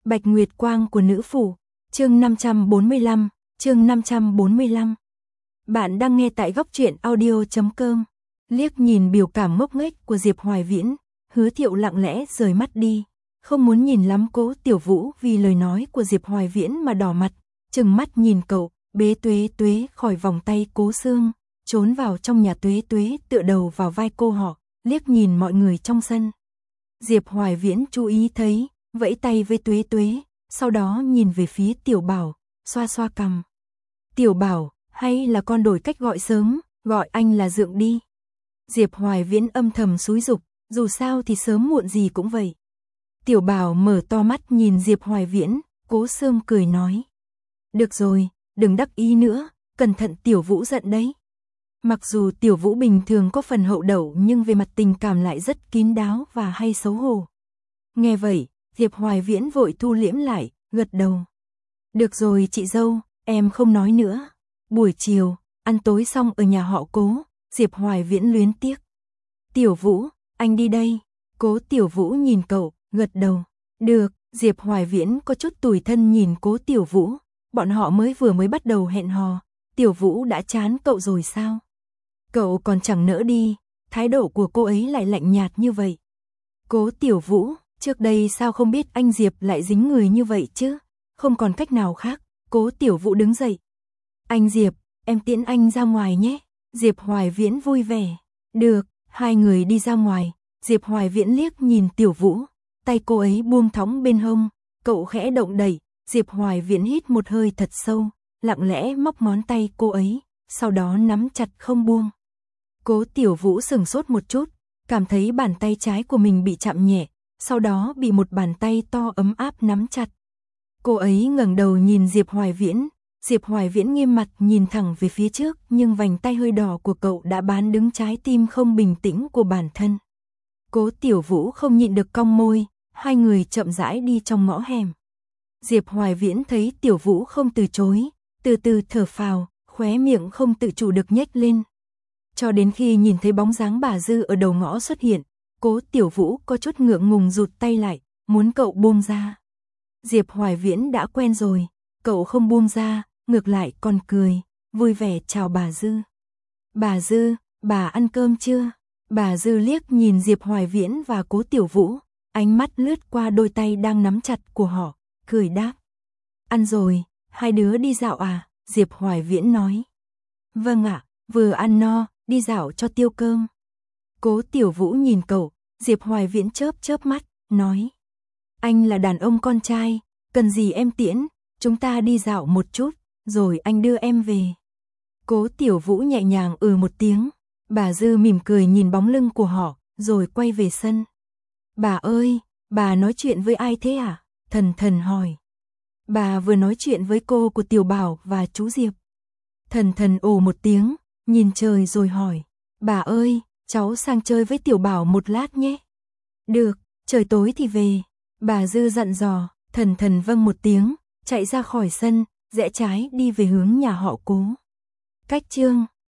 Bạch Nguyệt Quang của nữ phủ, chương 545, chương 545. Bạn đang nghe tại góc truyện audio.com. Liếc nhìn biểu cảm ngốc nghếch của Diệp Hoài Viễn, Hứa Thiệu lặng lẽ rời mắt đi, không muốn nhìn lắm Cố Tiểu Vũ vì lời nói của Diệp Hoài Viễn mà đỏ mặt, trừng mắt nhìn cậu, bế Tuế Tuế khỏi vòng tay Cố Sương, trốn vào trong nhà Tuế Tuế tựa đầu vào vai cô họ, liếc nhìn mọi người trong sân. Diệp Hoài Viễn chú ý thấy, vẫy tay với Tuế Tuế, sau đó nhìn về phía Tiểu Bảo, xoa xoa cằm. Tiểu Bảo, hay là con đổi cách gọi sớm, gọi anh là Dượng đi. Diệp Hoài Viễn âm thầm xúi giục, dù sao thì sớm muộn gì cũng vậy. Tiểu Bảo mở to mắt nhìn Diệp Hoài Viễn, Cố Sương cười nói. Được rồi, đừng đắc ý nữa, cẩn thận Tiểu Vũ giận đấy. Mặc dù Tiểu Vũ bình thường có phần hậu đậu nhưng về mặt tình cảm lại rất kín đáo và hay xấu hổ. Nghe vậy, Diệp Hoài Viễn vội thu liễm lại, gật đầu. Được rồi chị dâu, em không nói nữa. Buổi chiều, ăn tối xong ở nhà họ Cố, Diệp Hoài Viễn luyến tiếc. Tiểu Vũ, anh đi đây. Cố Tiểu Vũ nhìn cậu, gật đầu. Được, Diệp Hoài Viễn có chút tủi thân nhìn Cố Tiểu Vũ. Bọn họ vừa mới bắt đầu hẹn hò, Tiểu Vũ đã chán cậu rồi sao? Cậu còn chẳng nỡ đi, thái độ của cô ấy lại lạnh nhạt như vậy. Cố Tiểu Vũ, trước đây sao không biết anh Diệp lại dính người như vậy chứ? Không còn cách nào khác, Cố Tiểu Vũ đứng dậy. Anh Diệp, em tiễn anh ra ngoài nhé. Diệp Hoài Viễn vui vẻ. Được, hai người đi ra ngoài, Diệp Hoài Viễn liếc nhìn Tiểu Vũ, tay cô ấy buông thõng bên hông, cậu khẽ động đẩy, Diệp Hoài Viễn hít một hơi thật sâu, lặng lẽ móc ngón tay cô ấy, sau đó nắm chặt không buông. Cố Tiểu Vũ sửng sốt một chút, cảm thấy bàn tay trái của mình bị chạm nhẹ, sau đó bị một bàn tay to ấm áp nắm chặt. Cô ấy ngẩng đầu nhìn Diệp Hoài Viễn, Diệp Hoài Viễn nghiêm mặt nhìn thẳng về phía trước, nhưng vành tay hơi đỏ của cậu đã bán đứng trái tim không bình tĩnh của bản thân. Cố Tiểu Vũ không nhịn được cong môi, hai người chậm rãi đi trong ngõ hẻm. Diệp Hoài Viễn thấy Tiểu Vũ không từ chối, từ từ thở phào, khóe miệng không tự chủ được nhếch lên. Cho đến khi nhìn thấy bóng dáng bà Dư ở đầu ngõ xuất hiện, Cố Tiểu Vũ có chút ngượng ngùng rụt tay lại, muốn cậu buông ra. Diệp Hoài Viễn đã quen rồi, cậu không buông ra, ngược lại còn cười, vui vẻ chào bà Dư. Bà Dư, bà ăn cơm chưa? Bà Dư liếc nhìn Diệp Hoài Viễn và Cố Tiểu Vũ, ánh mắt lướt qua đôi tay đang nắm chặt của họ, cười đáp. Ăn rồi, hai đứa đi dạo à? Diệp Hoài Viễn nói. Vâng ạ, vừa ăn no, đi dạo cho tiêu cơm. Cố Tiểu Vũ nhìn cậu, Diệp Hoài Viễn chớp chớp mắt, nói. Anh là đàn ông con trai, cần gì em tiễn, chúng ta đi dạo một chút, rồi anh đưa em về. Cố Tiểu Vũ nhẹ nhàng một tiếng, bà Dư mỉm cười nhìn bóng lưng của họ, rồi quay về sân. Bà ơi, bà nói chuyện với ai thế à? Thần Thần hỏi. Bà vừa nói chuyện với cô của Tiểu Bảo và chú Diệp. Thần Thần ồ một tiếng, nhìn trời rồi hỏi. Bà ơi, cháu sang chơi với Tiểu Bảo một lát nhé. Được, trời tối thì về. Bà Dư dặn dò, Thần Thần vâng một tiếng, chạy ra khỏi sân, rẽ trái đi về hướng nhà họ Cố. Cách chương